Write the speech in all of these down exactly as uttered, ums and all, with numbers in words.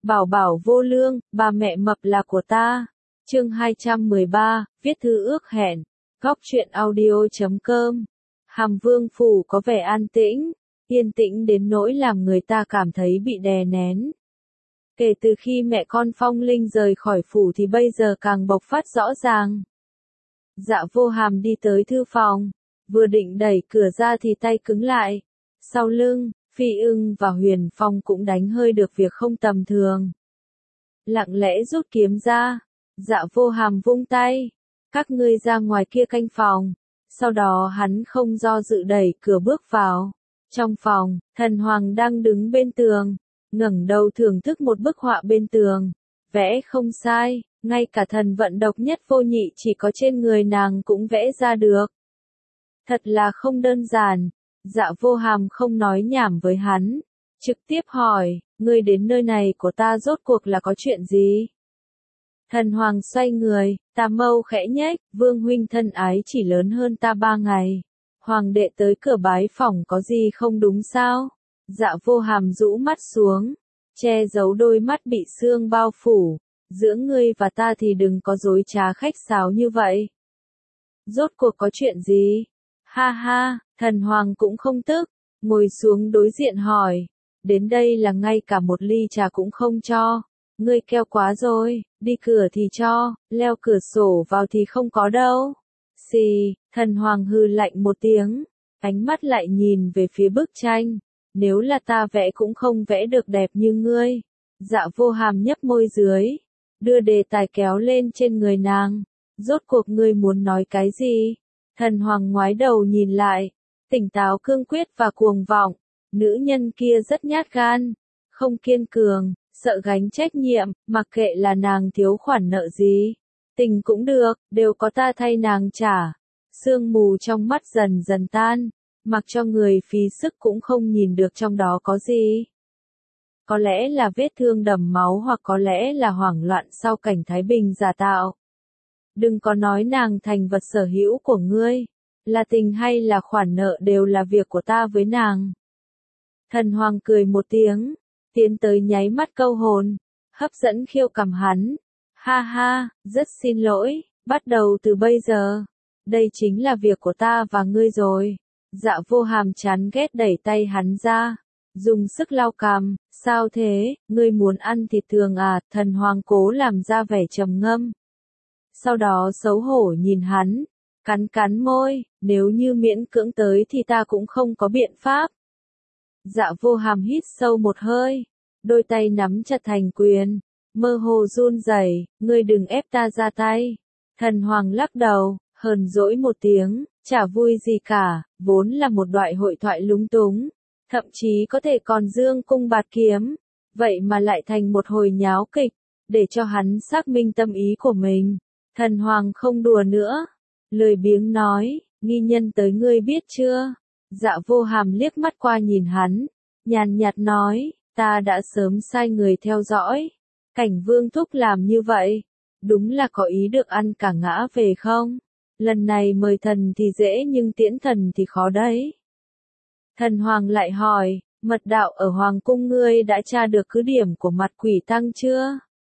Bảo bảo vô lương, bà mẹ mập là của ta. Chương hai trăm mười ba, viết thư ước hẹn. Góc truyện audio chấm com. Hàm Vương phủ có vẻ an tĩnh, yên tĩnh đến nỗi làm người ta cảm thấy bị đè nén. Kể từ khi mẹ con Phong Linh rời khỏi phủ thì bây giờ càng bộc phát rõ ràng. Dạ Vô Hàm đi tới thư phòng, vừa định đẩy cửa ra thì tay cứng lại. Sau lưng, Phi Ưng và Huyền Phong cũng đánh hơi được việc không tầm thường. Lặng lẽ rút kiếm ra, Dạ Vô Hàm vung tay, các ngươi ra ngoài kia canh phòng. Sau đó hắn không do dự đẩy cửa bước vào. Trong phòng, Thần Hoàng đang đứng bên tường, ngẩng đầu thưởng thức một bức họa bên tường. Vẽ không sai, ngay cả thần vận độc nhất vô nhị chỉ có trên người nàng cũng vẽ ra được. Thật là không đơn giản. Dạ Vô Hàm không nói nhảm với hắn, trực tiếp hỏi, ngươi đến nơi này của ta rốt cuộc là có chuyện gì? Thần Hoàng xoay người, tà mâu khẽ nhếch, Vương huynh thân ái chỉ lớn hơn ta ba ngày. Hoàng đệ tới cửa bái phỏng có gì không đúng sao? Dạ Vô Hàm rũ mắt xuống, che giấu đôi mắt bị sương bao phủ, giữa ngươi và ta thì đừng có dối trá khách sáo như vậy. Rốt cuộc có chuyện gì? Ha ha, Thần Hoàng cũng không tức, ngồi xuống đối diện hỏi, đến đây là ngay cả một ly trà cũng không cho, ngươi keo quá rồi, đi cửa thì cho, leo cửa sổ vào thì không có đâu. Xì, Thần Hoàng hừ lạnh một tiếng, ánh mắt lại nhìn về phía bức tranh, nếu là ta vẽ cũng không vẽ được đẹp như ngươi. Dạ Vô Hàm nhấp môi dưới, đưa đề tài kéo lên trên người nàng, rốt cuộc ngươi muốn nói cái gì? Thần Hoàng ngoái đầu nhìn lại, tỉnh táo cương quyết và cuồng vọng, nữ nhân kia rất nhát gan, không kiên cường, sợ gánh trách nhiệm, mặc kệ là nàng thiếu khoản nợ gì, tình cũng được, đều có ta thay nàng trả. Sương mù trong mắt dần dần tan, mặc cho người phí sức cũng không nhìn được trong đó có gì. Có lẽ là vết thương đẫm máu hoặc có lẽ là hoảng loạn sau cảnh thái bình giả tạo. Đừng có nói nàng thành vật sở hữu của ngươi, là tình hay là khoản nợ đều là việc của ta với nàng. Thần Hoàng cười một tiếng, tiến tới nháy mắt câu hồn, hấp dẫn khiêu cằm hắn. Ha ha, rất xin lỗi, bắt đầu từ bây giờ, đây chính là việc của ta và ngươi rồi. Dạ Vô Hàm chán ghét đẩy tay hắn ra, dùng sức lau cằm, sao thế, ngươi muốn ăn thịt thường à? Thần Hoàng cố làm ra vẻ trầm ngâm. Sau đó xấu hổ nhìn hắn, cắn cắn môi, nếu như miễn cưỡng tới thì ta cũng không có biện pháp. Dạ Vô Hàm hít sâu một hơi, đôi tay nắm chặt thành quyền, mơ hồ run rẩy, ngươi đừng ép ta ra tay. Thần Hoàng lắc đầu, hờn dỗi một tiếng, chả vui gì cả, vốn là một đoạn hội thoại lúng túng, thậm chí có thể còn dương cung bạt kiếm, vậy mà lại thành một hồi nháo kịch, để cho hắn xác minh tâm ý của mình. Thần Hoàng không đùa nữa, lười biếng nói, nghi nhân tới ngươi biết chưa? Dạ Vô Hàm liếc mắt qua nhìn hắn, nhàn nhạt nói, ta đã sớm sai người theo dõi. Cảnh Vương thúc làm như vậy, đúng là có ý được ăn cả ngã về không? Lần này mời thần thì dễ nhưng tiễn thần thì khó đấy. Thần Hoàng lại hỏi, mật đạo ở Hoàng cung ngươi đã tra được cứ điểm của mặt quỷ tăng chưa?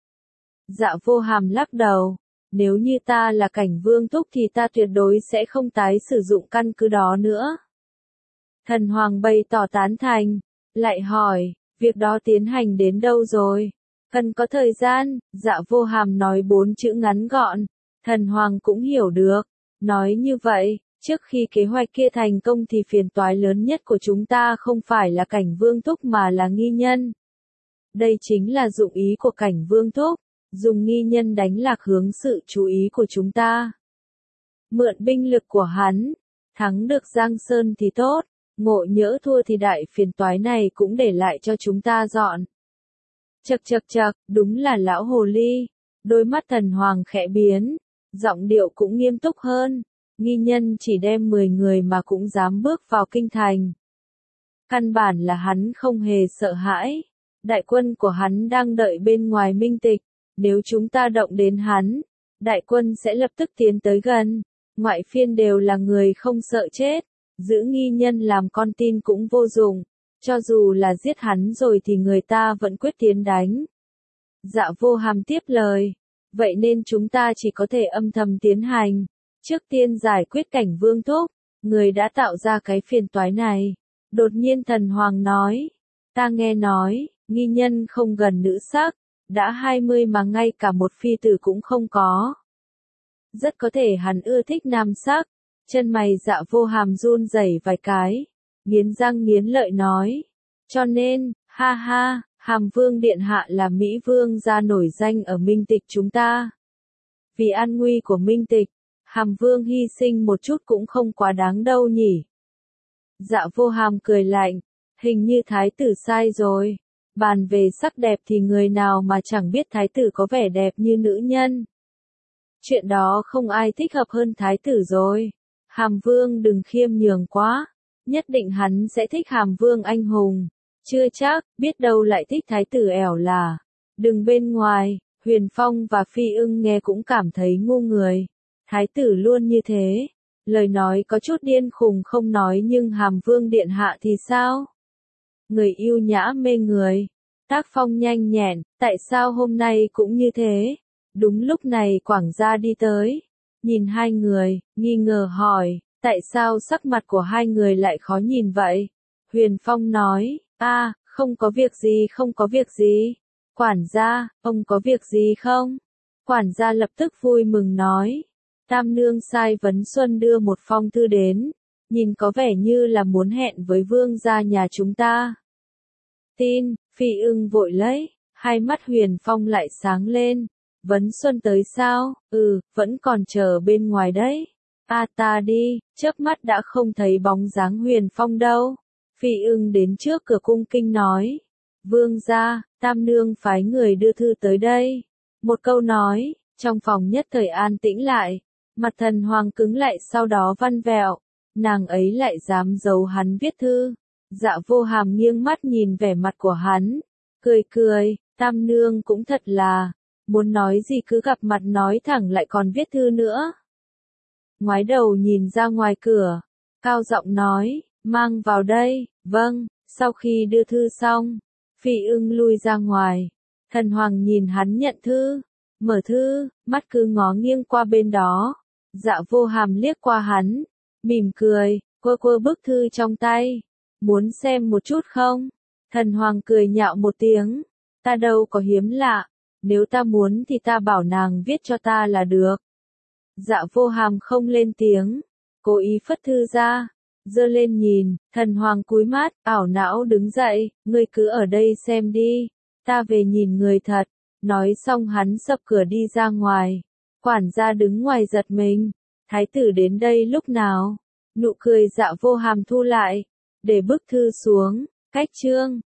Dạ Vô Hàm lắc đầu. Nếu như ta là Cảnh Vương thúc thì ta tuyệt đối sẽ không tái sử dụng căn cứ đó nữa. Thần Hoàng bày tỏ tán thành, lại hỏi, việc đó tiến hành đến đâu rồi? Cần có thời gian, Dạ Vô Hàm nói bốn chữ ngắn gọn, Thần Hoàng cũng hiểu được, nói như vậy, trước khi kế hoạch kia thành công thì phiền toái lớn nhất của chúng ta không phải là Cảnh Vương thúc mà là nghi nhân. Đây chính là dụng ý của Cảnh Vương thúc. Dùng nghi nhân đánh lạc hướng sự chú ý của chúng ta. Mượn binh lực của hắn, thắng được Giang Sơn thì tốt, ngộ nhỡ thua thì đại phiền toái này cũng để lại cho chúng ta dọn. Chậc chậc chậc, đúng là lão hồ ly. Đôi mắt Thần Hoàng khẽ biến, giọng điệu cũng nghiêm túc hơn. Nghi nhân chỉ đem mười người mà cũng dám bước vào kinh thành. Căn bản là hắn không hề sợ hãi. Đại quân của hắn đang đợi bên ngoài Minh Tịch. Nếu chúng ta động đến hắn, đại quân sẽ lập tức tiến tới gần. Ngoại phiên đều là người không sợ chết, giữ nghi nhân làm con tin cũng vô dụng. Cho dù là giết hắn rồi thì người ta vẫn quyết tiến đánh. Dạ Vô Hàm tiếp lời. Vậy nên chúng ta chỉ có thể âm thầm tiến hành. Trước tiên giải quyết Cảnh Vương thúc. Người đã tạo ra cái phiền toái này. Đột nhiên thần hoàng nói. Ta nghe nói, nghi nhân không gần nữ sắc. Đã hai mươi mà ngay cả một phi tử cũng không có. Rất có thể hắn ưa thích nam sắc. Chân mày Dạ Vô Hàm run rẩy vài cái. Nghiến răng nghiến lợi nói. Cho nên, ha ha, Hàm Vương Điện Hạ là Mỹ Vương gia nổi danh ở Minh Tịch chúng ta. Vì an nguy của Minh Tịch, Hàm Vương hy sinh một chút cũng không quá đáng đâu nhỉ. Dạ Vô Hàm cười lạnh, hình như thái tử sai rồi. Bàn về sắc đẹp thì người nào mà chẳng biết thái tử có vẻ đẹp như nữ nhân. Chuyện đó không ai thích hợp hơn thái tử rồi. Hàm Vương đừng khiêm nhường quá. Nhất định hắn sẽ thích Hàm Vương anh hùng. Chưa chắc, biết đâu lại thích thái tử ẻo là. Đừng bên ngoài, Huyền Phong và Phi Ưng nghe cũng cảm thấy ngu người. Thái tử luôn như thế. Lời nói có chút điên khùng không nói nhưng Hàm Vương điện hạ thì sao? Người yêu nhã mê người. Tác phong nhanh nhẹn, tại sao hôm nay cũng như thế? Đúng lúc này Quảng gia đi tới. Nhìn hai người, nghi ngờ hỏi, tại sao sắc mặt của hai người lại khó nhìn vậy? Huyền Phong nói, a, không có việc gì không có việc gì. Quản gia, ông có việc gì không? Quản gia lập tức vui mừng nói. Tam nương sai Vấn Xuân đưa một phong thư đến. Nhìn có vẻ như là muốn hẹn với vương gia nhà chúng ta. Tin, Phi Ưng vội lấy, hai mắt Huyền Phong lại sáng lên. Vấn Xuân tới sao? Ừ, vẫn còn chờ bên ngoài đấy. A ta đi, chớp mắt đã không thấy bóng dáng Huyền Phong đâu. Phi Ưng đến trước cửa cung kinh nói. Vương gia, Tam nương phái người đưa thư tới đây. Một câu nói, trong phòng nhất thời an tĩnh lại. Mặt thần hoàng cứng lại sau đó văn vẹo. Nàng ấy lại dám giấu hắn viết thư. Dạ Vô Hàm nghiêng mắt nhìn vẻ mặt của hắn. Cười cười, Tam nương cũng thật là. Muốn nói gì cứ gặp mặt nói thẳng lại còn viết thư nữa. Ngoái đầu nhìn ra ngoài cửa. Cao giọng nói, mang vào đây, vâng, sau khi đưa thư xong. Phi Ưng lui ra ngoài. Thần hoàng nhìn hắn nhận thư. Mở thư, mắt cứ ngó nghiêng qua bên đó. Dạ Vô Hàm liếc qua hắn. Mỉm cười, quơ quơ bức thư trong tay. Muốn xem một chút không? Thần hoàng cười nhạo một tiếng. Ta đâu có hiếm lạ. Nếu ta muốn thì ta bảo nàng viết cho ta là được. Dạ Vô Hàm không lên tiếng. Cố ý phất thư ra. Giơ lên nhìn, thần hoàng cúi mắt, ảo não đứng dậy. Ngươi cứ ở đây xem đi. Ta về nhìn người thật. Nói xong hắn sập cửa đi ra ngoài. Quản gia đứng ngoài giật mình. Thái tử đến đây lúc nào? Nụ cười Dạ Vô Hàm thu lại. Để bức thư xuống. Cách chương.